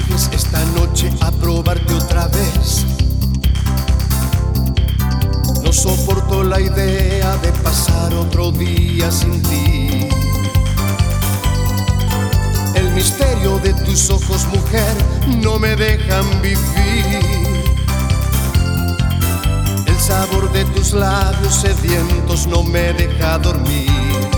bajes esta noche a probarte otra vez. No soporto la idea de pasar otro día sin ti. El misterio de tus ojos, mujer, no me dejan vivir. El sabor de tus labios sedientos no me deja dormir.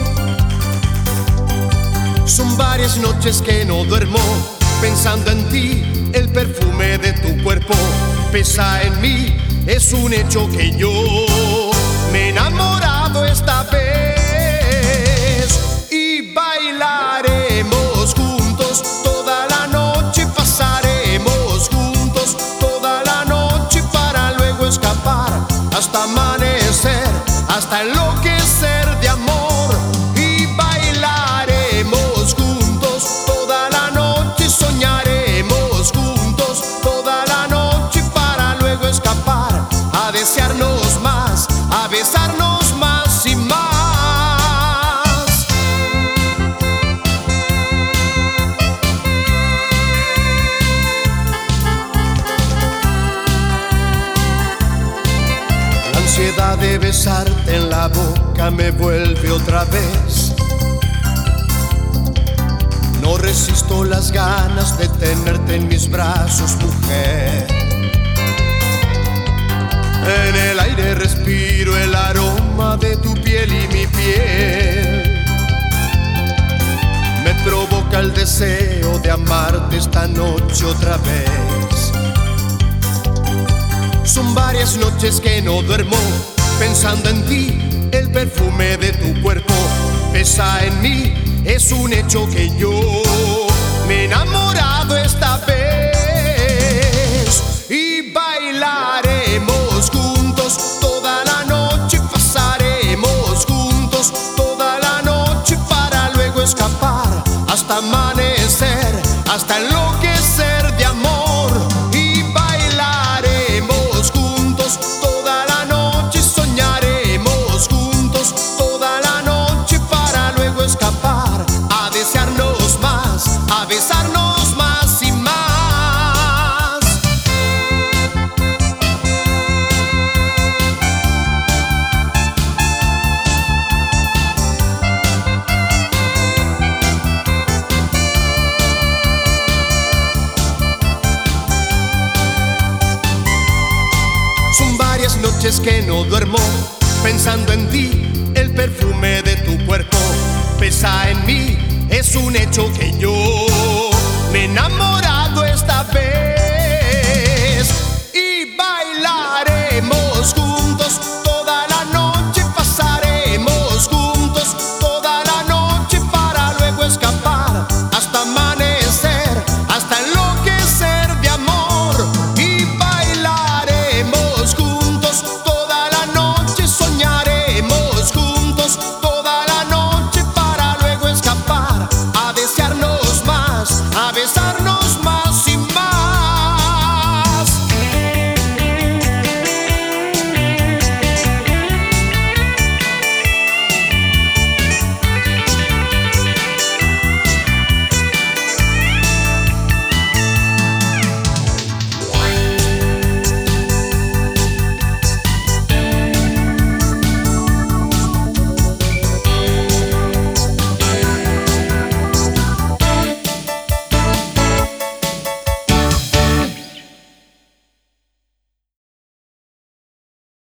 Son varias noches que no duermo pensando en ti. El perfume de tu cuerpo pesa en mí. Es un hecho que yo me he enamorado esta vez. Y bailaremos juntos toda la noche, pasaremos juntos toda la noche para luego escapar hasta amanecer, hasta enloquecer de amor. Y bailaremos juntos toda la noche, soñaremos juntos toda la noche para luego escapar a desearnos más, a besarnos más y más. La ansiedad de besarte en la boca me vuelve otra vez. No resisto las ganas de tenerte en mis brazos, mujer. En el aire respiro el aroma de tu piel y mi piel. Me provoca el deseo de amarte esta noche otra vez. Son varias noches que no duermo pensando en ti. El perfume de tu cuerpo pesa en mí. Es un hecho que yo me he enamorado esta vez. Y bailaremos juntos toda la noche, pasaremos juntos toda la noche para luego escapar hasta amanecer, hasta enloquecer de amor. Y bailaremos juntos toda la noche, soñaremos juntos toda la noche para luego escapar a desearnos más, a besarnos más y más. Son varias noches que no duermo pensando en ti. El perfume de tu cuerpo pesa en mí. Es un hecho que yo me he enamorado esta vez.